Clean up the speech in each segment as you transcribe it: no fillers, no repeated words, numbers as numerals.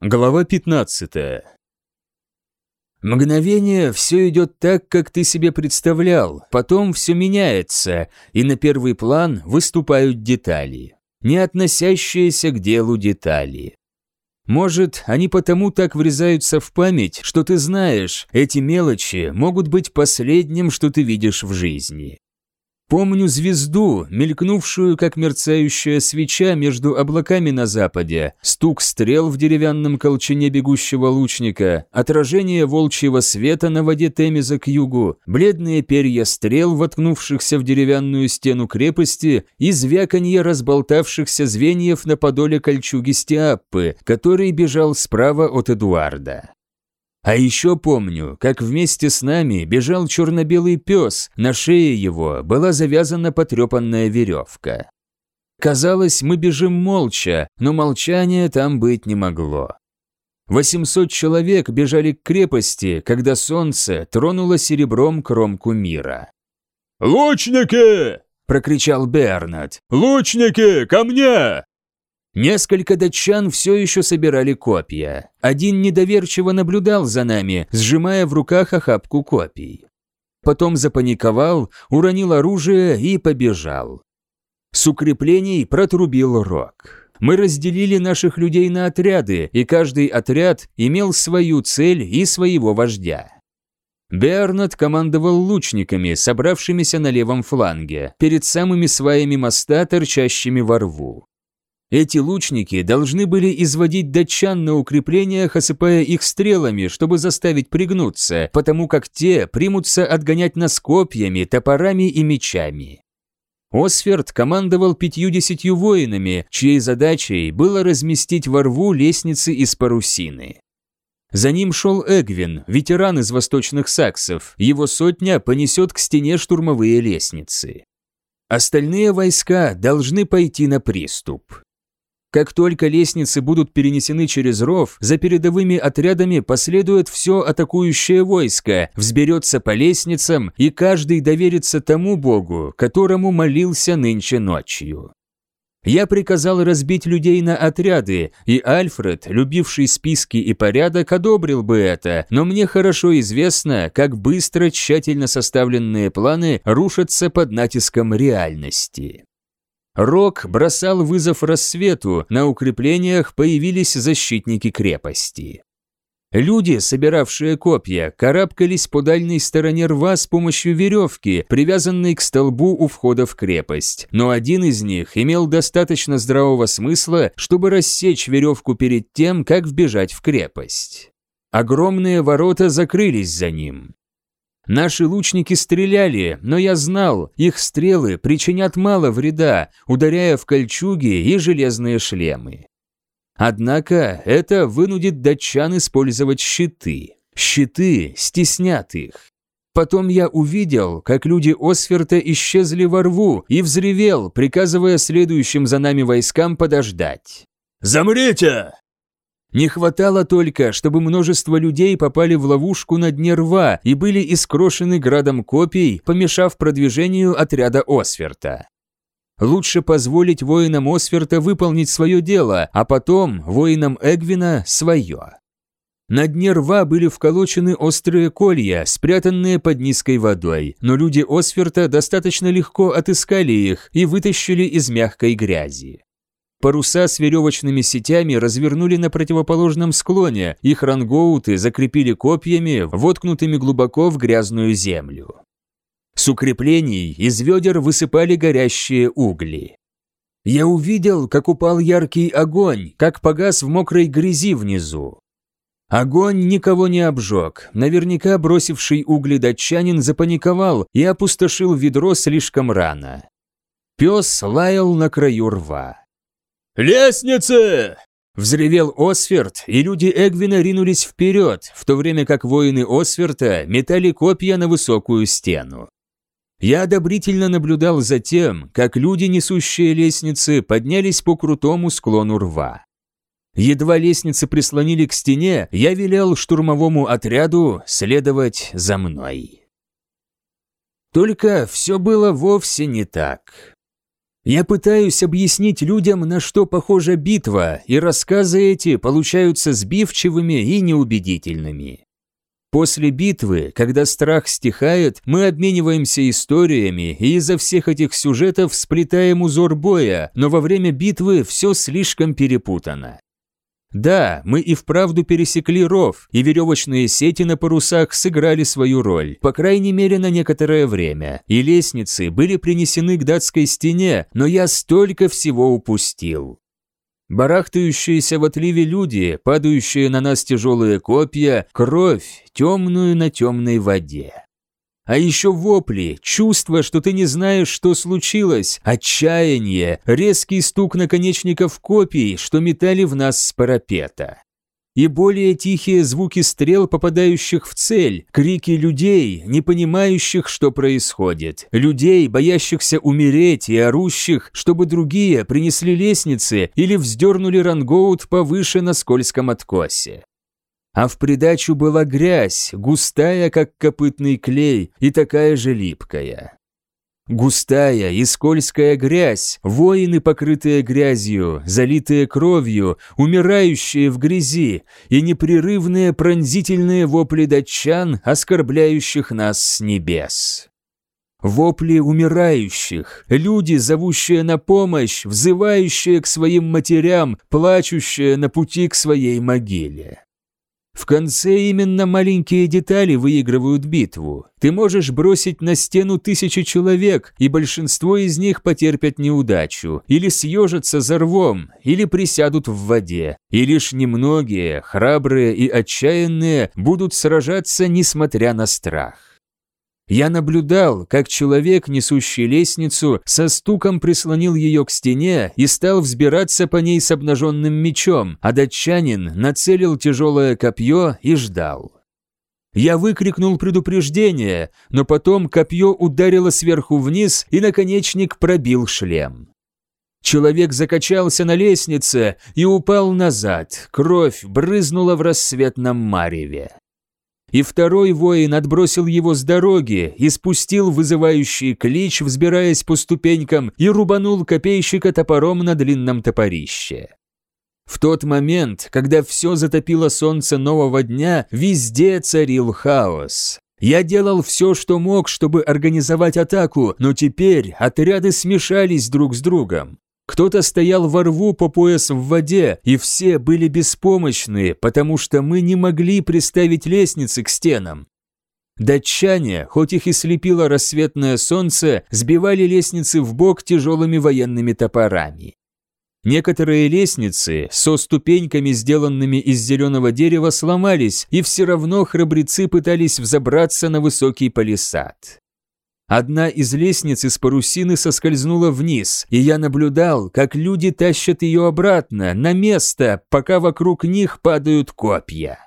Глава 15. Мгновение все идет так, как ты себе представлял, потом все меняется, и на первый план выступают детали, не относящиеся к делу детали. Может, они потому так врезаются в память, что ты знаешь, эти мелочи могут быть последним, что ты видишь в жизни. Помню звезду, мелькнувшую, как мерцающая свеча между облаками на западе, стук стрел в деревянном колчане бегущего лучника, отражение волчьего света на воде Темеза к югу, бледные перья стрел, воткнувшихся в деревянную стену крепости, и звяканье разболтавшихся звеньев на подоле кольчуги Стиаппы, который бежал справа от Эдуарда. А еще помню, как вместе с нами бежал черно-белый пес, на шее его была завязана потрепанная веревка. Казалось, мы бежим молча, но молчания там быть не могло. 800 человек бежали к крепости, когда солнце тронуло серебром кромку мира. «Лучники!» – прокричал Бернард. «Лучники, ко мне!» Несколько датчан все еще собирали копья. Один недоверчиво наблюдал за нами, сжимая в руках охапку копий. Потом запаниковал, уронил оружие и побежал. С укреплений протрубил рог. Мы разделили наших людей на отряды, и каждый отряд имел свою цель и своего вождя. Бернард командовал лучниками, собравшимися на левом фланге, перед самыми сваями моста, торчащими во рву. Эти лучники должны были изводить датчан на укреплениях, осыпая их стрелами, чтобы заставить пригнуться, потому как те примутся отгонять нас копьями, топорами и мечами. Осферд командовал 50 воинами, чьей задачей было разместить во рву лестницы из парусины. За ним шел Эгвин, ветеран из восточных саксов, его сотня понесет к стене штурмовые лестницы. Остальные войска должны пойти на приступ. Как только лестницы будут перенесены через ров, за передовыми отрядами последует все атакующее войско, взберется по лестницам, и каждый доверится тому богу, которому молился нынче ночью. Я приказал разбить людей на отряды, и Альфред, любивший списки и порядок, одобрил бы это, но мне хорошо известно, как быстро тщательно составленные планы рушатся под натиском реальности. Рок бросал вызов рассвету, на укреплениях появились защитники крепости. Люди, собиравшие копья, карабкались по дальней стороне рва с помощью веревки, привязанной к столбу у входа в крепость, но один из них имел достаточно здравого смысла, чтобы рассечь веревку перед тем, как вбежать в крепость. Огромные ворота закрылись за ним. Наши лучники стреляли, но я знал, их стрелы причинят мало вреда, ударяя в кольчуги и железные шлемы. Однако это вынудит датчан использовать щиты. Щиты стеснят их. Потом я увидел, как люди Осферта исчезли во рву, и взревел, приказывая следующим за нами войскам подождать. «Замрите!» Не хватало только, чтобы множество людей попали в ловушку на дне рва и были искрошены градом копий, помешав продвижению отряда Осферта. Лучше позволить воинам Осферта выполнить свое дело, а потом воинам Эгвина свое. На дне рва были вколочены острые колья, спрятанные под низкой водой, но люди Осферта достаточно легко отыскали их и вытащили из мягкой грязи. Паруса с веревочными сетями развернули на противоположном склоне, их рангоуты закрепили копьями, воткнутыми глубоко в грязную землю. С укреплений из ведер высыпали горящие угли. Я увидел, как упал яркий огонь, как погас в мокрой грязи внизу. Огонь никого не обжег, наверняка бросивший угли датчанин запаниковал и опустошил ведро слишком рано. Пес лаял на краю рва. «Лестницы!» – взревел Осферд, и люди Эгвина ринулись вперед, в то время как воины Осферта метали копья на высокую стену. Я одобрительно наблюдал за тем, как люди, несущие лестницы, поднялись по крутому склону рва. Едва лестницы прислонили к стене, я велел штурмовому отряду следовать за мной. Только все было вовсе не так. Я пытаюсь объяснить людям, на что похожа битва, и рассказы эти получаются сбивчивыми и неубедительными. После битвы, когда страх стихает, мы обмениваемся историями и из-за всех этих сюжетов сплетаем узор боя, но во время битвы все слишком перепутано. Да, мы и вправду пересекли ров, и веревочные сети на парусах сыграли свою роль, по крайней мере на некоторое время, и лестницы были принесены к датской стене, но я столько всего упустил. Барахтающиеся в отливе люди, падающие на нас тяжелые копья, кровь, темную на темной воде. А еще вопли, чувство, что ты не знаешь, что случилось, отчаяние, резкий стук наконечников копий, что метали в нас с парапета. И более тихие звуки стрел, попадающих в цель, крики людей, не понимающих, что происходит, людей, боящихся умереть и орущих, чтобы другие принесли лестницы или вздернули рангоут повыше на скользком откосе. А в придачу была грязь, густая, как копытный клей, и такая же липкая. Густая и скользкая грязь, воины, покрытые грязью, залитые кровью, умирающие в грязи, и непрерывные пронзительные вопли датчан, оскорбляющих нас с небес. Вопли умирающих, люди, зовущие на помощь, взывающие к своим матерям, плачущие на пути к своей могиле. В конце именно маленькие детали выигрывают битву. Ты можешь бросить на стену 1000 человек, и большинство из них потерпят неудачу, или съежатся за рвом, или присядут в воде, и лишь немногие, храбрые и отчаянные, будут сражаться, несмотря на страх. Я наблюдал, как человек, несущий лестницу, со стуком прислонил ее к стене и стал взбираться по ней с обнаженным мечом, а датчанин нацелил тяжелое копье и ждал. Я выкрикнул предупреждение, но потом копье ударило сверху вниз, и наконечник пробил шлем. Человек закачался на лестнице и упал назад, кровь брызнула в рассветном мареве. И второй воин отбросил его с дороги и спустил вызывающий клич, взбираясь по ступенькам, и рубанул копейщика топором на длинном топорище. В тот момент, когда все затопило солнце нового дня, везде царил хаос. Я делал все, что мог, чтобы организовать атаку, но теперь отряды смешались друг с другом. Кто-то стоял во рву по пояс в воде, и все были беспомощны, потому что мы не могли приставить лестницы к стенам. Датчане, хоть их и слепило рассветное солнце, сбивали лестницы в бок тяжелыми военными топорами. Некоторые лестницы со ступеньками, сделанными из зеленого дерева, сломались, и все равно храбрецы пытались взобраться на высокий палисад. Одна из лестниц из парусины соскользнула вниз, и я наблюдал, как люди тащат ее обратно, на место, пока вокруг них падают копья.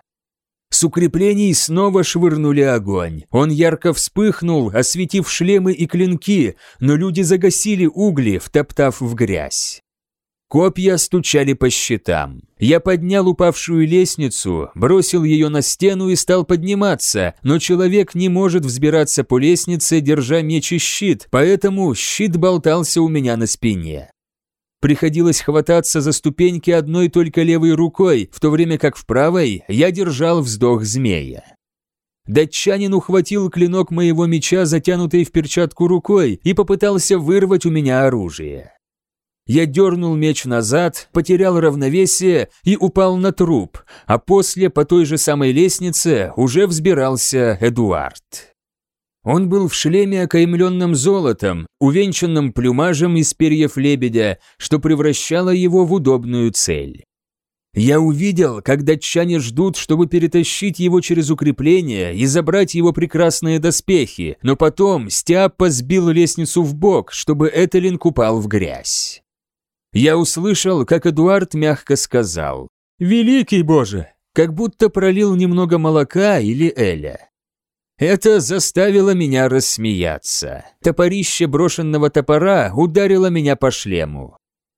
С укреплений снова швырнули огонь. Он ярко вспыхнул, осветив шлемы и клинки, но люди загасили угли, втоптав в грязь. Копья стучали по щитам. Я поднял упавшую лестницу, бросил ее на стену и стал подниматься, но человек не может взбираться по лестнице, держа меч и щит, поэтому щит болтался у меня на спине. Приходилось хвататься за ступеньки одной только левой рукой, в то время как в правой я держал вздох змея. Датчанин ухватил клинок моего меча, затянутой в перчатку рукой, и попытался вырвать у меня оружие. Я дернул меч назад, потерял равновесие и упал на труп, а после по той же самой лестнице уже взбирался Эдуард. Он был в шлеме, окаймленном золотом, увенчанном плюмажем из перьев лебедя, что превращало его в удобную цель. Я увидел, как датчане ждут, чтобы перетащить его через укрепление и забрать его прекрасные доспехи, но потом Стиаппа сбил лестницу в бок, чтобы Этелинг упал в грязь. Я услышал, как Эдуард мягко сказал: «Великий Боже!», как будто пролил немного молока или эля. Это заставило меня рассмеяться. Топорище брошенного топора ударило меня по шлему.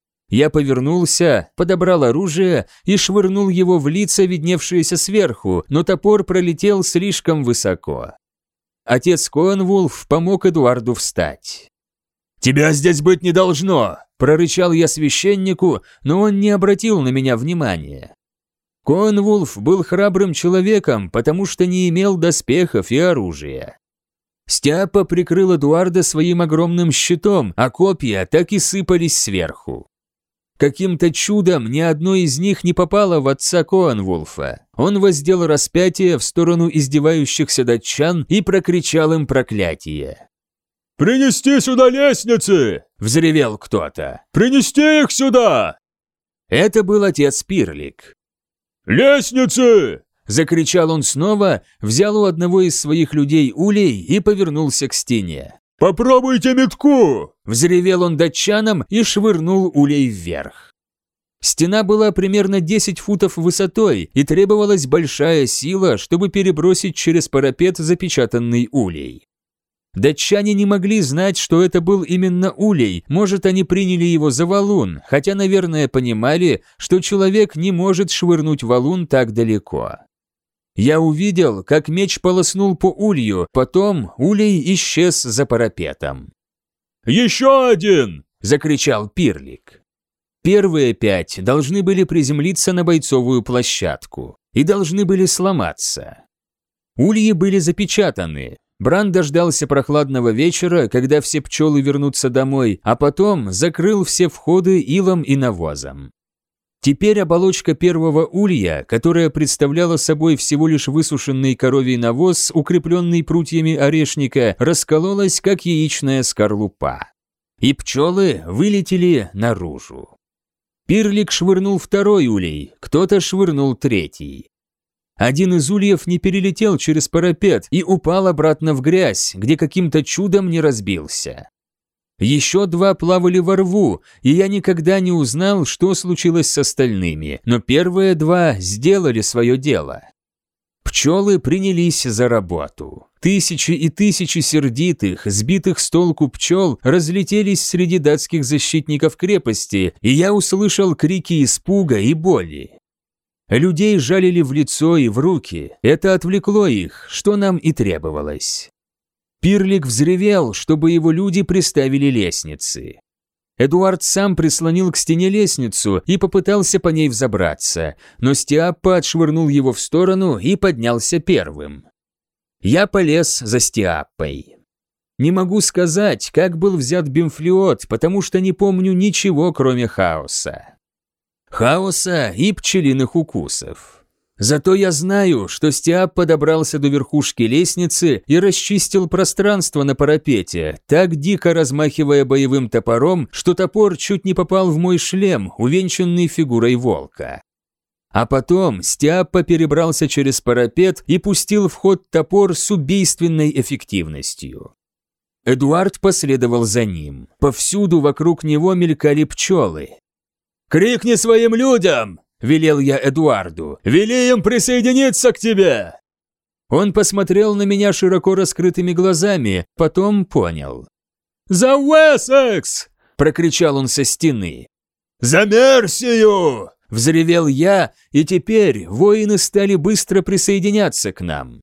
Я повернулся, подобрал оружие и швырнул его в лица, видневшиеся сверху, но топор пролетел слишком высоко. Отец Коэнвулф помог Эдуарду встать. «Тебя здесь быть не должно!» – прорычал я священнику, но он не обратил на меня внимания. Коэнвулф был храбрым человеком, потому что не имел доспехов и оружия. Стиаппа прикрыл Эдуарда своим огромным щитом, а копья так и сыпались сверху. Каким-то чудом ни одно из них не попало в отца Коэнвулфа. Он воздел распятие в сторону издевающихся датчан и прокричал им проклятие. «Принести сюда лестницы!» – взревел кто-то. «Принести их сюда!» Это был отец Пирлик. «Лестницы!» – закричал он снова, взял у одного из своих людей улей и повернулся к стене. «Попробуйте метку!» – взревел он датчанам и швырнул улей вверх. Стена была примерно 10 футов высотой, и требовалась большая сила, чтобы перебросить через парапет запечатанный улей. Датчане не могли знать, что это был именно улей, может, они приняли его за валун, хотя, наверное, понимали, что человек не может швырнуть валун так далеко. Я увидел, как меч полоснул по улью, потом улей исчез за парапетом. «Еще один!» – закричал Пирлик. Первые 5 должны были приземлиться на бойцовую площадку и должны были сломаться. Ульи были запечатаны. Бран дождался прохладного вечера, когда все пчелы вернутся домой, а потом закрыл все входы илом и навозом. Теперь оболочка первого улья, которая представляла собой всего лишь высушенный коровий навоз, укрепленный прутьями орешника, раскололась, как яичная скорлупа. И пчелы вылетели наружу. Пирлик швырнул второй улей, кто-то швырнул третий. Один из ульев не перелетел через парапет и упал обратно в грязь, где каким-то чудом не разбился. Еще 2 плавали во рву, и я никогда не узнал, что случилось с остальными, но первые 2 сделали свое дело. Пчелы принялись за работу. Тысячи и тысячи сердитых, сбитых с толку пчел разлетелись среди датских защитников крепости, и я услышал крики испуга и боли. Людей жалили в лицо и в руки, это отвлекло их, что нам и требовалось. Пирлик взревел, чтобы его люди приставили лестницы. Эдуард сам прислонил к стене лестницу и попытался по ней взобраться, но Стиаппа отшвырнул его в сторону и поднялся первым. Я полез за Стиаппой. Не могу сказать, как был взят Бимфлиот, потому что не помню ничего, кроме хаоса. Хаоса и пчелиных укусов. Зато я знаю, что Стиаппа добрался до верхушки лестницы и расчистил пространство на парапете, так дико размахивая боевым топором, что топор чуть не попал в мой шлем, увенчанный фигурой волка. А потом Стиаппа перебрался через парапет и пустил в ход топор с убийственной эффективностью. Эдуард последовал за ним. Повсюду вокруг него мелькали пчелы. «Крикни своим людям!» – велел я Эдуарду. «Вели им присоединиться к тебе!» Он посмотрел на меня широко раскрытыми глазами, потом понял. «За Уэссекс!» – прокричал он со стены. «За Мерсию!» – взревел я, и теперь воины стали быстро присоединяться к нам.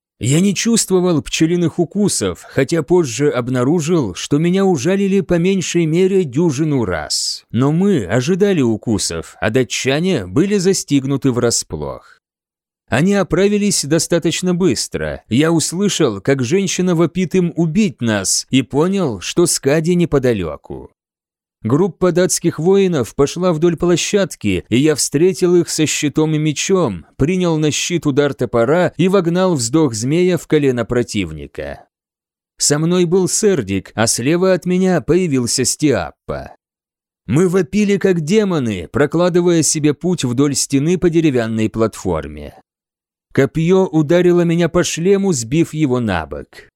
Я не чувствовал пчелиных укусов, хотя позже обнаружил, что меня ужалили по меньшей мере 10 раз. Но мы ожидали укусов, а датчане были застигнуты врасплох. Они оправились достаточно быстро. Я услышал, как женщина вопит им убить нас, и понял, что Скади неподалеку. Группа датских воинов пошла вдоль площадки, и я встретил их со щитом и мечом, принял на щит удар топора и вогнал вздох змея в колено противника. Со мной был Сердик, а слева от меня появился Стиаппа. Мы вопили как демоны, прокладывая себе путь вдоль стены по деревянной платформе. Копье ударило меня по шлему, сбив его на бок.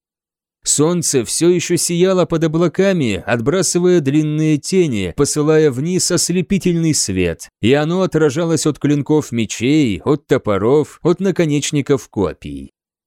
Солнце все еще сияло под облаками, отбрасывая длинные тени, посылая вниз ослепительный свет, и оно отражалось от клинков мечей, от топоров, от наконечников копий.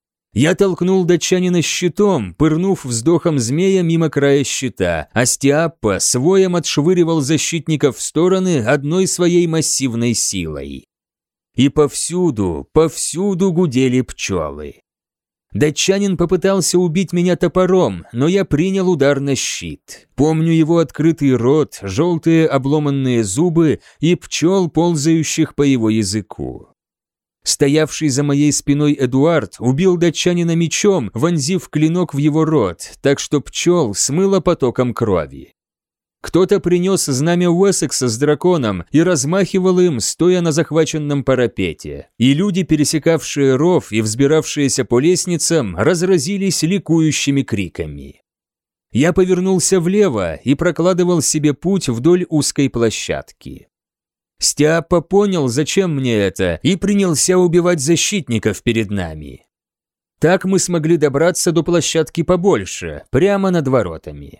Я толкнул датчанина щитом, пырнув вздохом змея мимо края щита, а Стиаппа с воем отшвыривал защитников в стороны одной своей массивной силой. И повсюду гудели пчелы. Датчанин попытался убить меня топором, но я принял удар на щит. Помню его открытый рот, желтые обломанные зубы и пчел, ползающих по его языку. Стоявший за моей спиной Эдуард убил датчанина мечом, вонзив клинок в его рот, так что пчел смыло потоком крови. Кто-то принес знамя Уэссекса с драконом и размахивал им, стоя на захваченном парапете, и люди, пересекавшие ров и взбиравшиеся по лестницам, разразились ликующими криками. Я повернулся влево и прокладывал себе путь вдоль узкой площадки. Стиаппа понял, зачем мне это, и принялся убивать защитников перед нами. Так мы смогли добраться до площадки побольше, прямо над воротами.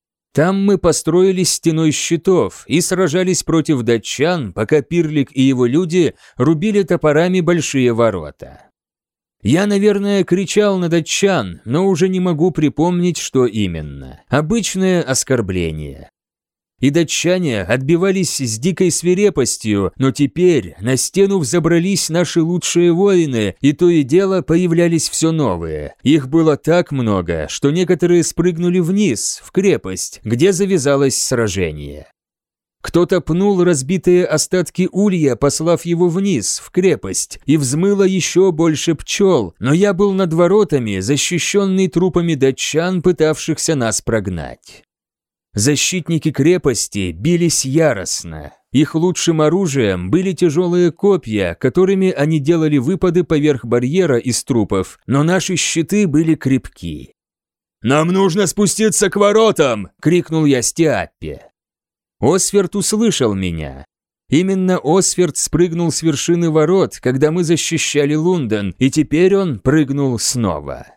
Там мы построились стеной щитов и сражались против датчан, пока Пирлик и его люди рубили топорами большие ворота. Я, наверное, кричал на датчан, но уже не могу припомнить, что именно. Обычное оскорбление. И датчане отбивались с дикой свирепостью, но теперь на стену взобрались наши лучшие воины, и то и дело появлялись все новые. Их было так много, что некоторые спрыгнули вниз, в крепость, где завязалось сражение. Кто-то пнул разбитые остатки улья, послав его вниз, в крепость, и взмыло еще больше пчел, но я был над воротами, защищенный трупами датчан, пытавшихся нас прогнать. Защитники крепости бились яростно. Их лучшим оружием были тяжелые копья, которыми они делали выпады поверх барьера из трупов, но наши щиты были крепки. «Нам нужно спуститься к воротам!» – крикнул я Стиаппе. Осверд услышал меня. Именно Осверд спрыгнул с вершины ворот, когда мы защищали Лунден, и теперь он прыгнул снова.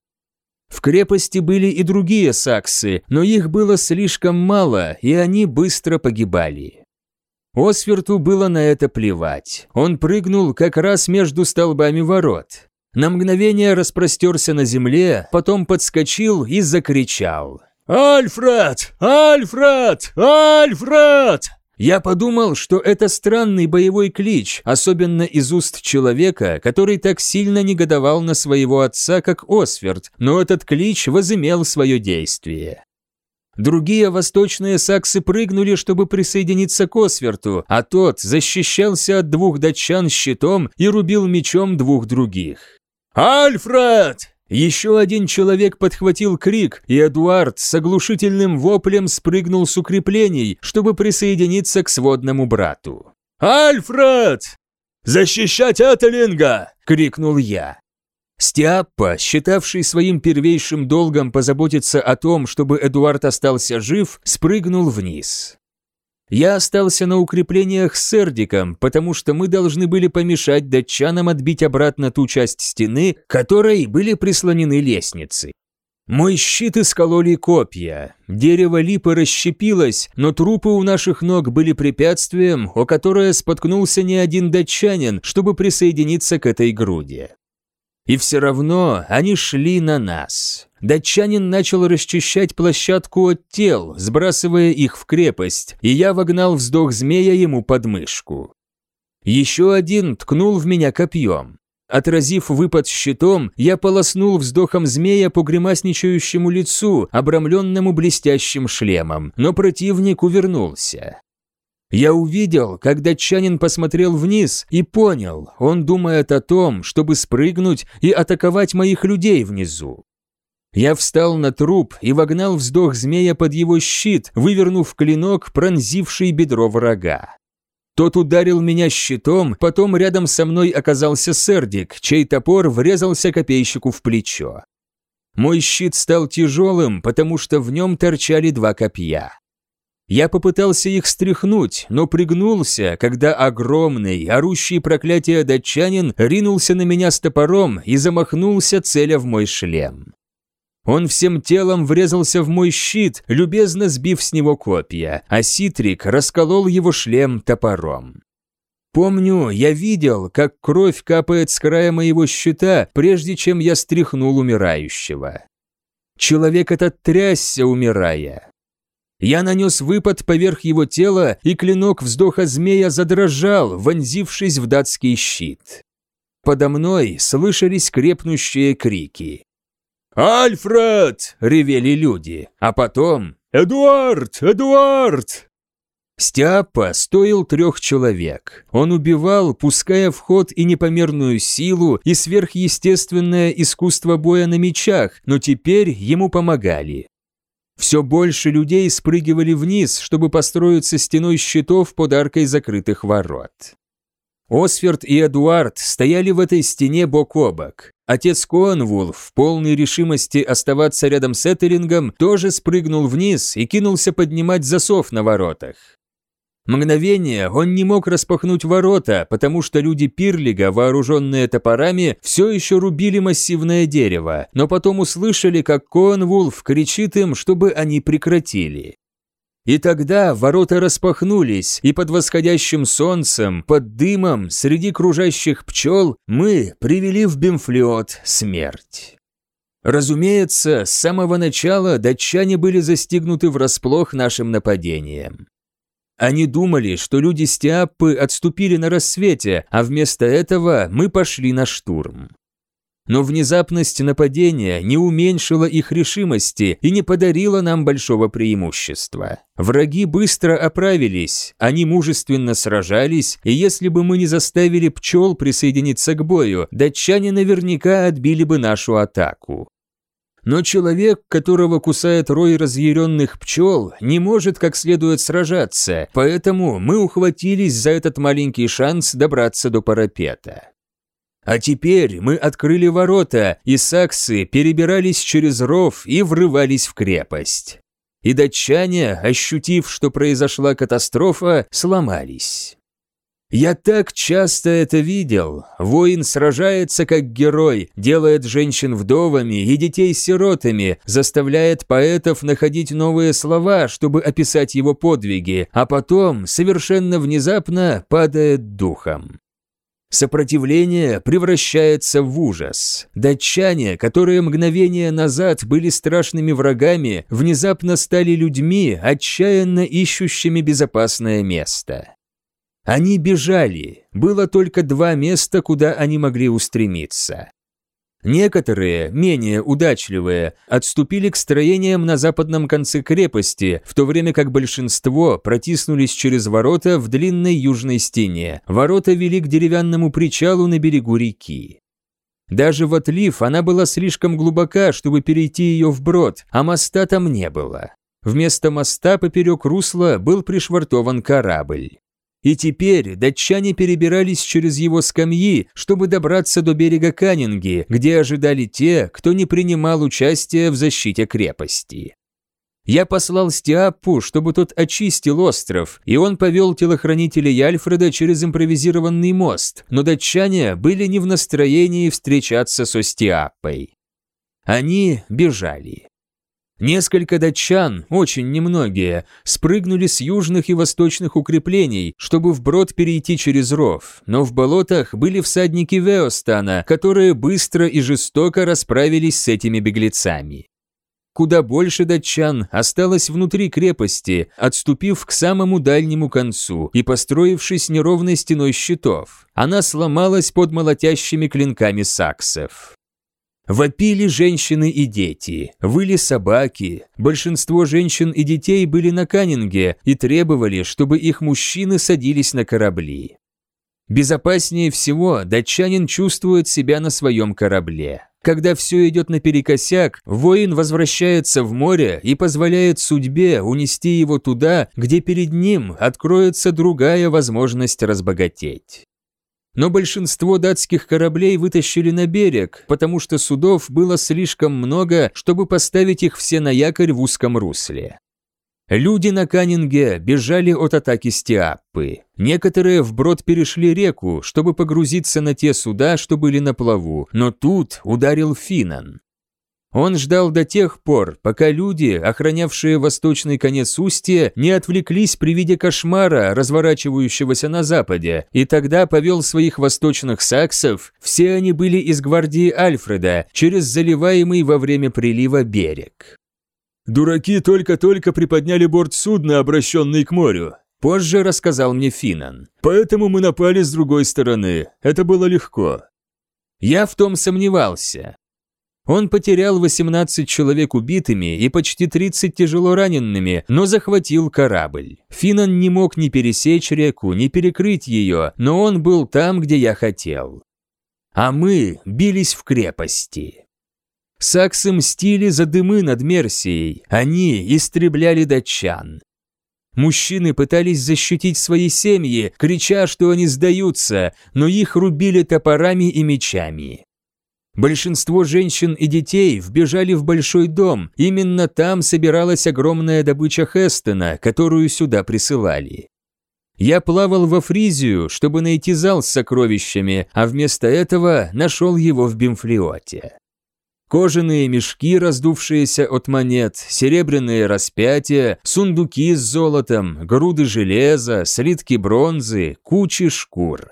В крепости были и другие саксы, но их было слишком мало, и они быстро погибали. Осверту было на это плевать. Он прыгнул как раз между столбами ворот. На мгновение распростерся на земле, потом подскочил и закричал: «Альфред! Альфред! Альфред!» Я подумал, что это странный боевой клич, особенно из уст человека, который так сильно негодовал на своего отца, как Осверд, но этот клич возымел свое действие. Другие восточные саксы прыгнули, чтобы присоединиться к Осверту, а тот защищался от двух датчан щитом и рубил мечом двух других. «Альфред!» Еще один человек подхватил крик, и Эдуард с оглушительным воплем спрыгнул с укреплений, чтобы присоединиться к сводному брату. «Альфред! Защищать Этелинга!» – крикнул я. Стиаппа, считавший своим первейшим долгом позаботиться о том, чтобы Эдуард остался жив, спрыгнул вниз. Я остался на укреплениях с Сердиком, потому что мы должны были помешать датчанам отбить обратно ту часть стены, которой были прислонены лестницы. Мой щит искололи копья, дерево липы расщепилось, но трупы у наших ног были препятствием, о которое споткнулся не один датчанин, чтобы присоединиться к этой груди. И все равно они шли на нас. Датчанин начал расчищать площадку от тел, сбрасывая их в крепость, и я вогнал вздох змея ему под мышку. Еще один ткнул в меня копьем. Отразив выпад щитом, я полоснул вздохом змея по гримасничающему лицу, обрамленному блестящим шлемом, но противник увернулся. Я увидел, как датчанин посмотрел вниз и понял, он думает о том, чтобы спрыгнуть и атаковать моих людей внизу. Я встал на труп и вогнал вздох змея под его щит, вывернув клинок, пронзивший бедро врага. Тот ударил меня щитом, потом рядом со мной оказался Сердик, чей топор врезался копейщику в плечо. Мой щит стал тяжелым, потому что в нем торчали два копья. Я попытался их стряхнуть, но пригнулся, когда огромный, орущий проклятие датчанин ринулся на меня с топором и замахнулся, целя в мой шлем. Он всем телом врезался в мой щит, любезно сбив с него копья, а Ситрик расколол его шлем топором. Помню, я видел, как кровь капает с края моего щита, прежде чем я стряхнул умирающего. Человек этот трясся, умирая. Я нанес выпад поверх его тела, и клинок вздоха змея задрожал, вонзившись в датский щит. Подо мной слышались крепнущие крики. «Альфред!» – ревели люди, а потом «Эдуард! Эдуард!» Стиаппа стоил 3 человек. Он убивал, пуская в ход и непомерную силу, и сверхъестественное искусство боя на мечах, но теперь ему помогали. Все больше людей спрыгивали вниз, чтобы построиться стеной щитов под аркой закрытых ворот. Осферд и Эдуард стояли в этой стене бок о бок. Отец Коанвулф, в полной решимости оставаться рядом с Этелингом, тоже спрыгнул вниз и кинулся поднимать засов на воротах. Мгновение он не мог распахнуть ворота, потому что люди Пирлига, вооруженные топорами, все еще рубили массивное дерево, но потом услышали, как Коанвулф кричит им, чтобы они прекратили. И тогда ворота распахнулись, и под восходящим солнцем, под дымом, среди кружащих пчел, мы привели в Бимфлиот смерть. Разумеется, с самого начала датчане были застигнуты врасплох нашим нападением. Они думали, что люди Стиаппы отступили на рассвете, а вместо этого мы пошли на штурм. Но внезапность нападения не уменьшила их решимости и не подарила нам большого преимущества. Враги быстро оправились, они мужественно сражались, и если бы мы не заставили пчел присоединиться к бою, датчане наверняка отбили бы нашу атаку. Но человек, которого кусает рой разъяренных пчел, не может как следует сражаться, поэтому мы ухватились за этот маленький шанс добраться до парапета. А теперь мы открыли ворота, и саксы перебирались через ров и врывались в крепость. И датчане, ощутив, что произошла катастрофа, сломались. Я так часто это видел. Воин сражается как герой, делает женщин вдовами и детей сиротами, заставляет поэтов находить новые слова, чтобы описать его подвиги, а потом совершенно внезапно падает духом. Сопротивление превращается в ужас. Датчане, которые мгновение назад были страшными врагами, внезапно стали людьми, отчаянно ищущими безопасное место. Они бежали, было только 2 места, куда они могли устремиться. Некоторые, менее удачливые, отступили к строениям на западном конце крепости, в то время как большинство протиснулись через ворота в длинной южной стене. Ворота вели к деревянному причалу на берегу реки. Даже в отлив она была слишком глубока, чтобы перейти ее вброд, а моста там не было. Вместо моста поперек русла был пришвартован корабль. И теперь датчане перебирались через его скамьи, чтобы добраться до берега Каннинги, где ожидали те, кто не принимал участия в защите крепости. Я послал Стиаппу, чтобы тот очистил остров, и он повел телохранителей Альфреда через импровизированный мост, но датчане были не в настроении встречаться со Стиаппой. Они бежали. Несколько датчан, очень немногие, спрыгнули с южных и восточных укреплений, чтобы вброд перейти через ров, но в болотах были всадники Веостана, которые быстро и жестоко расправились с этими беглецами. Куда больше датчан осталось внутри крепости, отступив к самому дальнему концу и построившись неровной стеной щитов. Она сломалась под молотящими клинками саксов. Вопили женщины и дети, выли собаки. Большинство женщин и детей были на Каннинге и требовали, чтобы их мужчины садились на корабли. Безопаснее всего датчанин чувствует себя на своем корабле. Когда все идет наперекосяк, воин возвращается в море и позволяет судьбе унести его туда, где перед ним откроется другая возможность разбогатеть. Но большинство датских кораблей вытащили на берег, потому что судов было слишком много, чтобы поставить их все на якорь в узком русле. Люди на Каннинге бежали от атаки Стиаппы. Некоторые вброд перешли реку, чтобы погрузиться на те суда, что были на плаву, но тут ударил Финан. Он ждал до тех пор, пока люди, охранявшие восточный конец устья, не отвлеклись при виде кошмара, разворачивающегося на западе, и тогда повел своих восточных саксов, все они были из гвардии Альфреда, через заливаемый во время прилива берег. «Дураки только-только приподняли борт судна, обращенный к морю», позже рассказал мне Финан. «Поэтому мы напали с другой стороны. Это было легко». Я в том сомневался. Он потерял 18 человек убитыми и почти 30 тяжело ранеными, но захватил корабль. Финан не мог ни пересечь реку, ни перекрыть ее, но он был там, где я хотел. А мы бились в крепости. Саксы мстили за дымы над Мерсией, они истребляли датчан. Мужчины пытались защитить свои семьи, крича, что они сдаются, но их рубили топорами и мечами. Большинство женщин и детей вбежали в большой дом, именно там собиралась огромная добыча Хестона, которую сюда присылали. Я плавал во Фризию, чтобы найти зал с сокровищами, а вместо этого нашел его в Бимфлиоте. Кожаные мешки, раздувшиеся от монет, серебряные распятия, сундуки с золотом, груды железа, слитки бронзы, кучи шкур.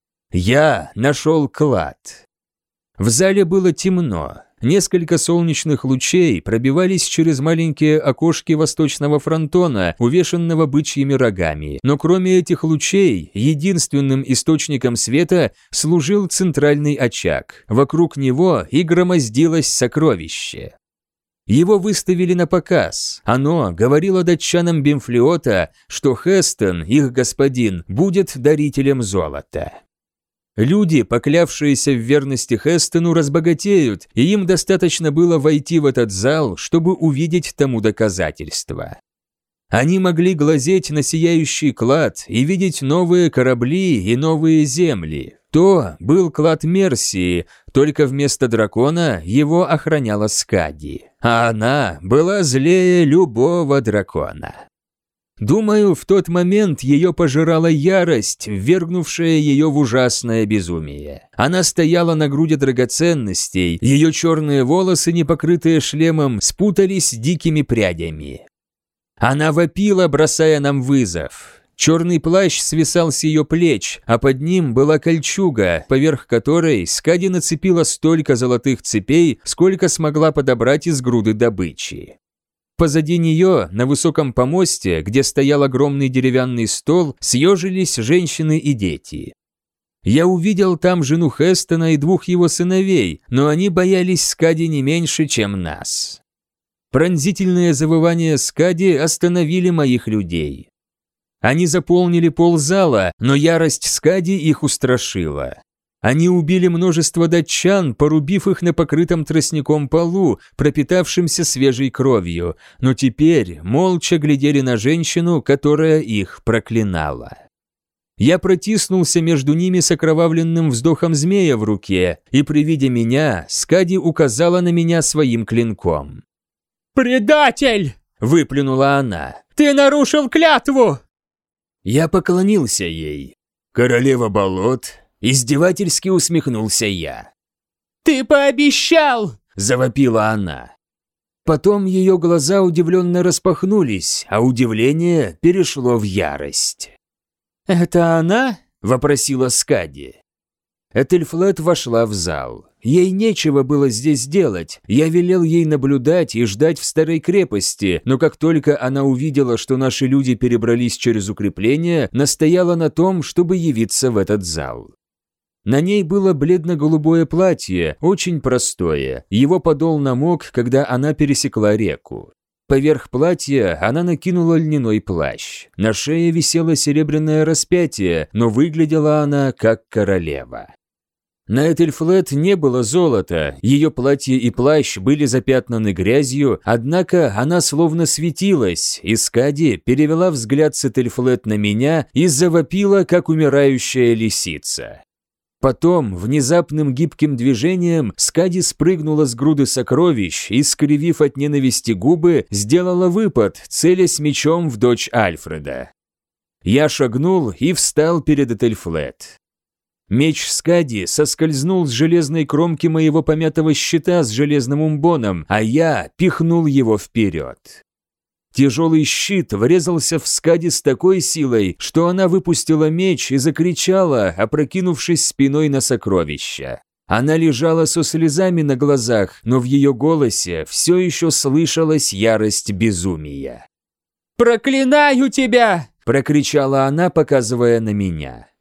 Я нашел клад. В зале было темно. Несколько солнечных лучей пробивались через маленькие окошки восточного фронтона, увешанного бычьими рогами. Но кроме этих лучей, единственным источником света служил центральный очаг. Вокруг него и громоздилось сокровище. Его выставили на показ. Оно говорило датчанам Бимфлиота, что Хестон, их господин, будет дарителем золота. Люди, поклявшиеся в верности Хестону, разбогатеют, и им достаточно было войти в этот зал, чтобы увидеть тому доказательства. Они могли глазеть на сияющий клад и видеть новые корабли и новые земли. То был клад Мерсии, только вместо дракона его охраняла Скади, а она была злее любого дракона. Думаю, в тот момент ее пожирала ярость, ввергнувшая ее в ужасное безумие. Она стояла на груди драгоценностей, ее черные волосы, не покрытые шлемом, спутались дикими прядями. Она вопила, бросая нам вызов. Черный плащ свисал с ее плеч, а под ним была кольчуга, поверх которой Скади нацепила столько золотых цепей, сколько смогла подобрать из груды добычи. Позади нее, на высоком помосте, где стоял огромный деревянный стол, съежились женщины и дети. Я увидел там жену Хестона и двух его сыновей, но они боялись Скади не меньше, чем нас. Пронзительные завывания Скади остановили моих людей. Они заполнили ползала, но ярость Скади их устрашила. Они убили множество датчан, порубив их на покрытом тростником полу, пропитавшимся свежей кровью, но теперь молча глядели на женщину, которая их проклинала. Я протиснулся между ними с окровавленным вздохом змея в руке, и при виде меня Скади указала на меня своим клинком. «Предатель!» – выплюнула она. «Ты нарушил клятву!» Я поклонился ей. «Королева болот?» Издевательски усмехнулся я. «Ты пообещал!» – завопила она. Потом ее глаза удивленно распахнулись, а удивление перешло в ярость. «Это она?» – вопросила Скади. Этельфлет вошла в зал. Ей нечего было здесь делать. Я велел ей наблюдать и ждать в старой крепости, но как только она увидела, что наши люди перебрались через укрепления, настояла на том, чтобы явиться в этот зал. На ней было бледно-голубое платье, очень простое. Его подол намок, когда она пересекла реку. Поверх платья она накинула льняной плащ. На шее висело серебряное распятие, но выглядела она как королева. На Этельфлет не было золота, ее платье и плащ были запятнаны грязью, однако она словно светилась, и Скади перевела взгляд с Этельфлет на меня и завопила, как умирающая лисица. Потом, внезапным гибким движением, Скади спрыгнула с груды сокровищ и, скривив от ненависти губы, сделала выпад, целясь мечом в дочь Альфреда. Я шагнул и встал перед Этельфлет. Меч Скади соскользнул с железной кромки моего помятого щита с железным умбоном, а я пихнул его вперед. Тяжелый щит врезался в Скади с такой силой, что она выпустила меч и закричала, опрокинувшись спиной на сокровища. Она лежала со слезами на глазах, но в ее голосе все еще слышалась ярость безумия. «Проклинаю тебя!» – прокричала она, показывая на меня.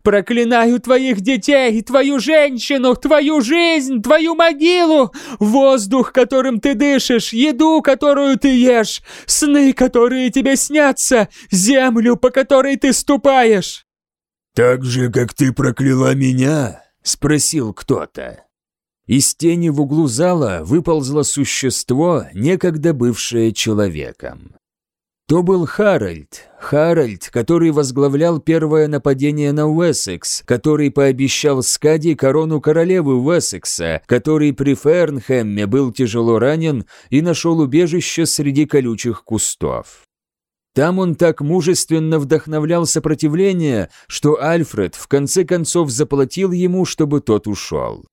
Проклинаю твоих детей, твою женщину, твою жизнь, твою могилу, воздух, которым ты дышишь, еду, которую ты ешь, сны, которые тебе снятся, землю, по которой ты ступаешь!» «Так же, как ты прокляла меня?» – спросил кто-то. Из тени в углу зала выползло существо, некогда бывшее человеком. То был Харальд, который возглавлял первое нападение на Уэссекс, который пообещал Скади корону королевы Уэссекса, который при Фернхэмме был тяжело ранен и нашел убежище среди колючих кустов. Там он так мужественно вдохновлял сопротивление, что Альфред в конце концов заплатил ему, чтобы тот ушел.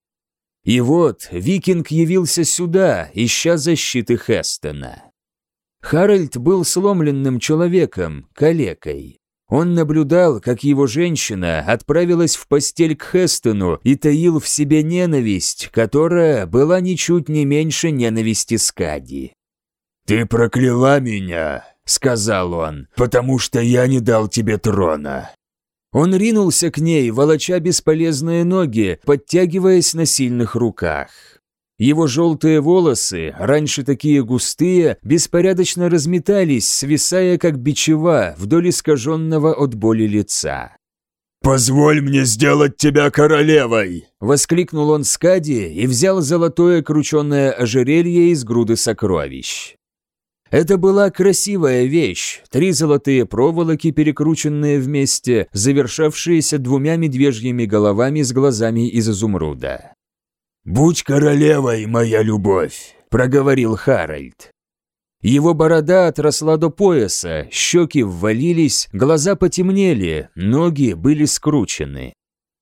И вот викинг явился сюда, ища защиты Хестона. Харальд был сломленным человеком, калекой. Он наблюдал, как его женщина отправилась в постель к Хестону и таил в себе ненависть, которая была ничуть не меньше ненависти Скади. «Ты прокляла меня», — сказал он, — «потому что я не дал тебе трона». Он ринулся к ней, волоча бесполезные ноги, подтягиваясь на сильных руках. Его желтые волосы, раньше такие густые, беспорядочно разметались, свисая как бичева вдоль искаженного от боли лица. «Позволь мне сделать тебя королевой!» – воскликнул он Скади и взял золотое крученое ожерелье из груды сокровищ. Это была красивая вещь, 3 золотые проволоки, перекрученные вместе, завершавшиеся 2 медвежьими головами с глазами из изумруда. «Будь королевой, моя любовь», – проговорил Харальд. Его борода отросла до пояса, щеки ввалились, глаза потемнели, ноги были скручены.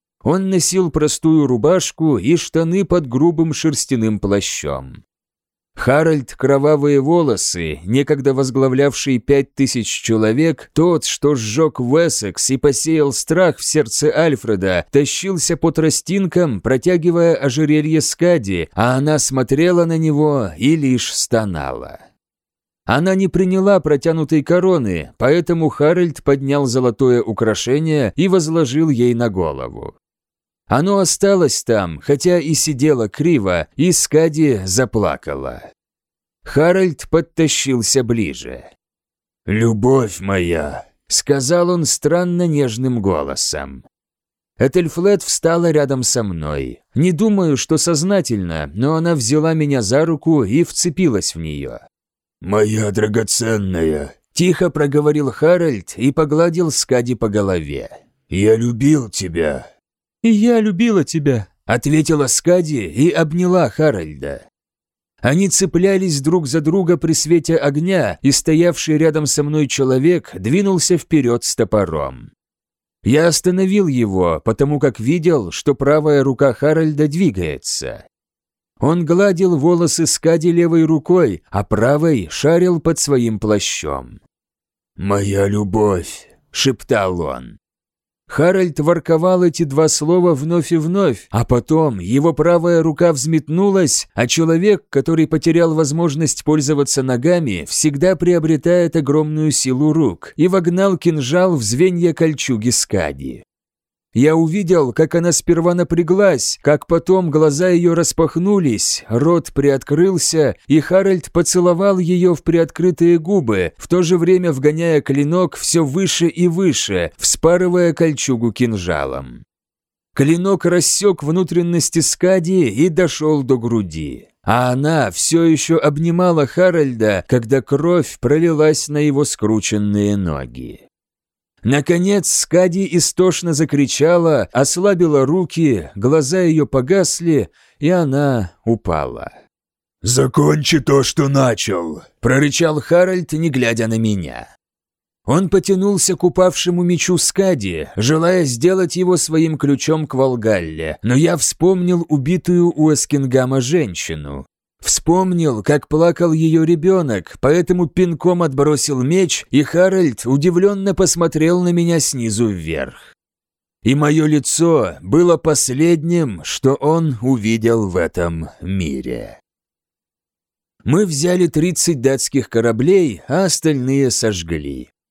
Он носил простую рубашку и штаны под грубым шерстяным плащом. Харальд кровавые волосы, некогда возглавлявший 5000 человек, тот, что сжег Уэссекс и посеял страх в сердце Альфреда, тащился по тростинкам, протягивая ожерелье Скади, а она смотрела на него и лишь стонала. Она не приняла протянутой короны, поэтому Харальд поднял золотое украшение и возложил ей на голову. Оно осталось там, хотя и сидело криво, и Скади заплакала. Харальд подтащился ближе. «Любовь моя», — сказал он странно нежным голосом. Этельфлет встала рядом со мной. Не думаю, что сознательно, но она взяла меня за руку и вцепилась в нее. «Моя драгоценная», — тихо проговорил Харальд и погладил Скади по голове. «Я любил тебя». «И я любила тебя», — ответила Скади и обняла Харальда. Они цеплялись друг за друга при свете огня, и стоявший рядом со мной человек двинулся вперед с топором. Я остановил его, потому как видел, что правая рука Харальда двигается. Он гладил волосы Скади левой рукой, а правой шарил под своим плащом. «Моя любовь», — шептал он. Харальд ворковал эти 2 слова вновь и вновь, а потом его правая рука взметнулась, а человек, который потерял возможность пользоваться ногами, всегда приобретает огромную силу рук, и вогнал кинжал в звенья кольчуги Скади. Я увидел, как она сперва напряглась, как потом глаза ее распахнулись, рот приоткрылся, и Харальд поцеловал ее в приоткрытые губы, в то же время вгоняя клинок все выше и выше, вспарывая кольчугу кинжалом. Клинок рассек внутренности Скади и дошел до груди. А она все еще обнимала Харальда, когда кровь пролилась на его скрученные ноги. Наконец Скади истошно закричала, ослабила руки, глаза ее погасли, и она упала. «Закончи то, что начал», – прорычал Харальд, не глядя на меня. Он потянулся к упавшему мечу Скади, желая сделать его своим ключом к Валгалле, но я вспомнил убитую у Эскингама женщину. Вспомнил, как плакал ее ребенок, поэтому пинком отбросил меч, и Харальд удивленно посмотрел на меня снизу вверх. И мое лицо было последним, что он увидел в этом мире. Мы взяли 30 датских кораблей, а остальные сожгли.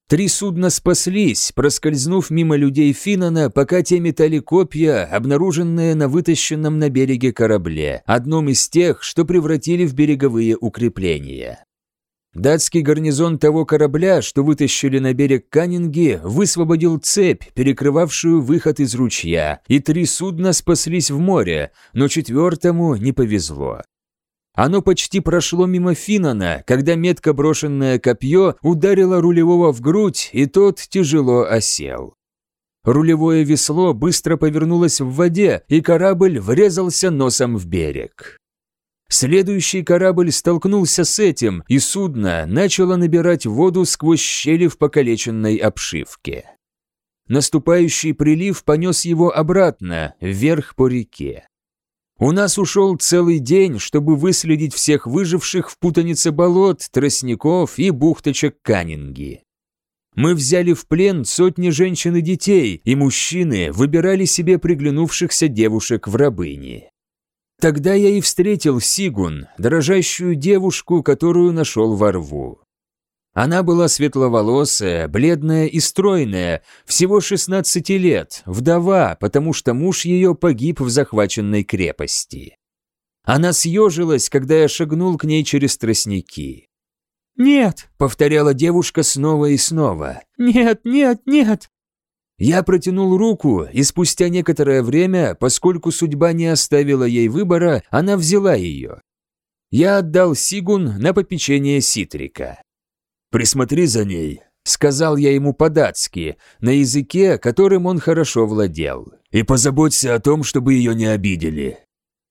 3 судна спаслись, проскользнув мимо людей Финнана, пока те метали копья, обнаруженные на вытащенном на береге корабле, одном из тех, что превратили в береговые укрепления. Датский гарнизон того корабля, что вытащили на берег Каннинги, высвободил цепь, перекрывавшую выход из ручья, и 3 судна спаслись в море, но 4-му не повезло. Оно почти прошло мимо Финнана, когда метко брошенное копье ударило рулевого в грудь, и тот тяжело осел. Рулевое весло быстро повернулось в воде, и корабль врезался носом в берег. Следующий корабль столкнулся с этим, и судно начало набирать воду сквозь щели в покалеченной обшивке. Наступающий прилив понес его обратно, вверх по реке. У нас ушел целый день, чтобы выследить всех выживших в путанице болот, тростников и бухточек Каннинги. Мы взяли в плен сотни женщин и детей, и мужчины выбирали себе приглянувшихся девушек в рабыни. Тогда я и встретил Сигун, дрожащую девушку, которую нашел во рву. Она была светловолосая, бледная и стройная, всего 16 лет, вдова, потому что муж ее погиб в захваченной крепости. Она съежилась, когда я шагнул к ней через тростники. «Нет», — повторяла девушка снова и снова. «Нет, нет, нет». Я протянул руку, и спустя некоторое время, поскольку судьба не оставила ей выбора, она взяла ее. Я отдал Сигун на попечение Ситрика. «Присмотри за ней», — сказал я ему по-датски, на языке, которым он хорошо владел. «И позаботься о том, чтобы ее не обидели».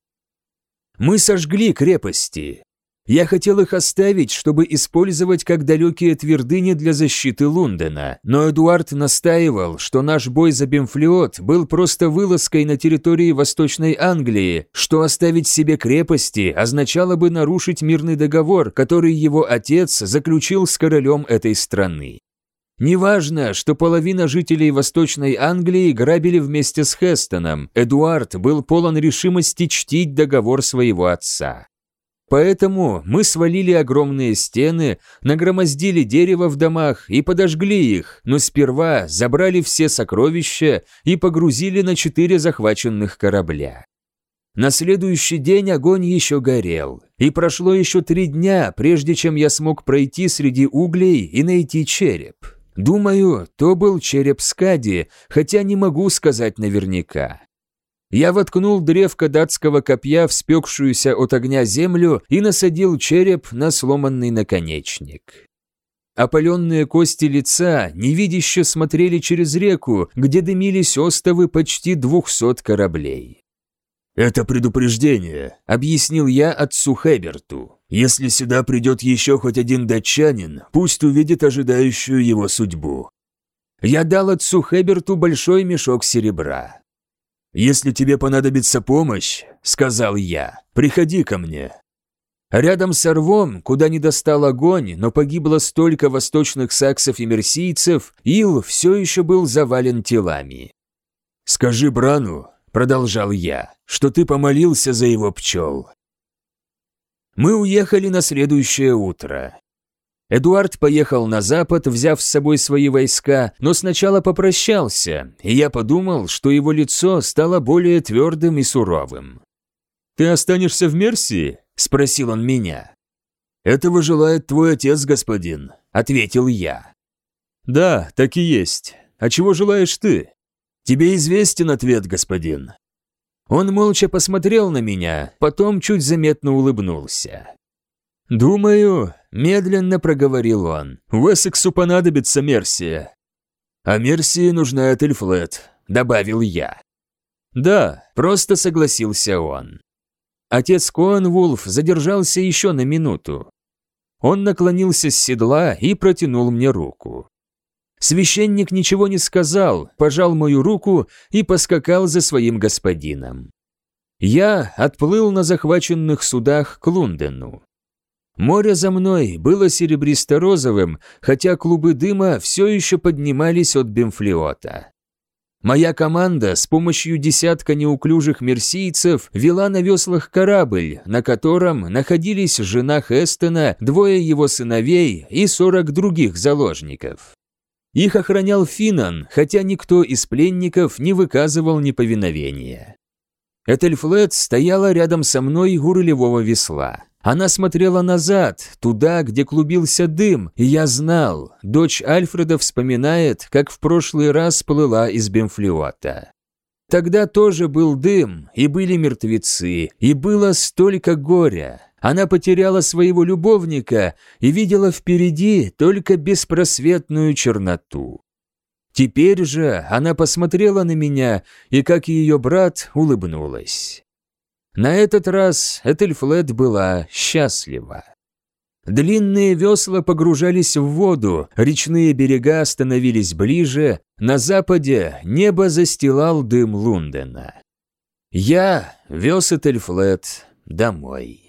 Мы сожгли крепости. Я хотел их оставить, чтобы использовать как далекие твердыни для защиты Лундена, но Эдуард настаивал, что наш бой за Бемфлиот был просто вылазкой на территории Восточной Англии, что оставить себе крепости означало бы нарушить мирный договор, который его отец заключил с королем этой страны. Неважно, что половина жителей Восточной Англии грабили вместе с Хестоном, Эдуард был полон решимости чтить договор своего отца. Поэтому мы свалили огромные стены, нагромоздили дерево в домах и подожгли их, но сперва забрали все сокровища и погрузили на 4 захваченных корабля. На следующий день огонь еще горел, и прошло еще 3 дня, прежде чем я смог пройти среди углей и найти череп. Думаю, то был череп Скади, хотя не могу сказать наверняка. Я воткнул древко датского копья в спекшуюся от огня землю и насадил череп на сломанный наконечник. Опаленные кости лица невидяще смотрели через реку, где дымились остовы почти 200 кораблей. «Это предупреждение», — объяснил я отцу Хеберту. «Если сюда придет еще хоть один датчанин, пусть увидит ожидающую его судьбу». Я дал отцу Хеберту большой мешок серебра. «Если тебе понадобится помощь, — сказал я, — приходи ко мне». Рядом с рвом, куда не достал огонь, но погибло столько восточных саксов и мерсийцев, ил все еще был завален телами. «Скажи Брану, — продолжал я, — что ты помолился за его пчел». Мы уехали на следующее утро. Эдуард поехал на запад, взяв с собой свои войска, но сначала попрощался, и я подумал, что его лицо стало более твердым и суровым. «Ты останешься в Мерсии?» – спросил он меня. «Этого желает твой отец, господин», – ответил я. «Да, так и есть. А чего желаешь ты?» «Тебе известен ответ, господин». Он молча посмотрел на меня, потом чуть заметно улыбнулся. «Думаю, — медленно проговорил он, — Уэссексу понадобится Мерсия». «А Мерсии нужна Этельфлет», — добавил я. «Да», — просто согласился он. Отец Коэнвулф задержался еще на минуту. Он наклонился с седла и протянул мне руку. Священник ничего не сказал, пожал мою руку и поскакал за своим господином. Я отплыл на захваченных судах к Лундену. Море за мной было серебристо-розовым, хотя клубы дыма все еще поднимались от Бемфлиота. Моя команда с помощью десятка неуклюжих мерсийцев вела на веслах корабль, на котором находились жена Хестона, 2 его сыновей и 40 других заложников. Их охранял Финан, хотя никто из пленников не выказывал неповиновения. Этельфлет стояла рядом со мной у рулевого весла. Она смотрела назад, туда, где клубился дым, и я знал, дочь Альфреда вспоминает, как в прошлый раз плыла из Бемфлиота. Тогда тоже был дым, и были мертвецы, и было столько горя. Она потеряла своего любовника и видела впереди только беспросветную черноту. Теперь же она посмотрела на меня и, как и ее брат, улыбнулась. На этот раз Этельфлет была счастлива. Длинные весла погружались в воду, речные берега становились ближе, на западе небо застилал дым Лундена. Я вез Этельфлет домой.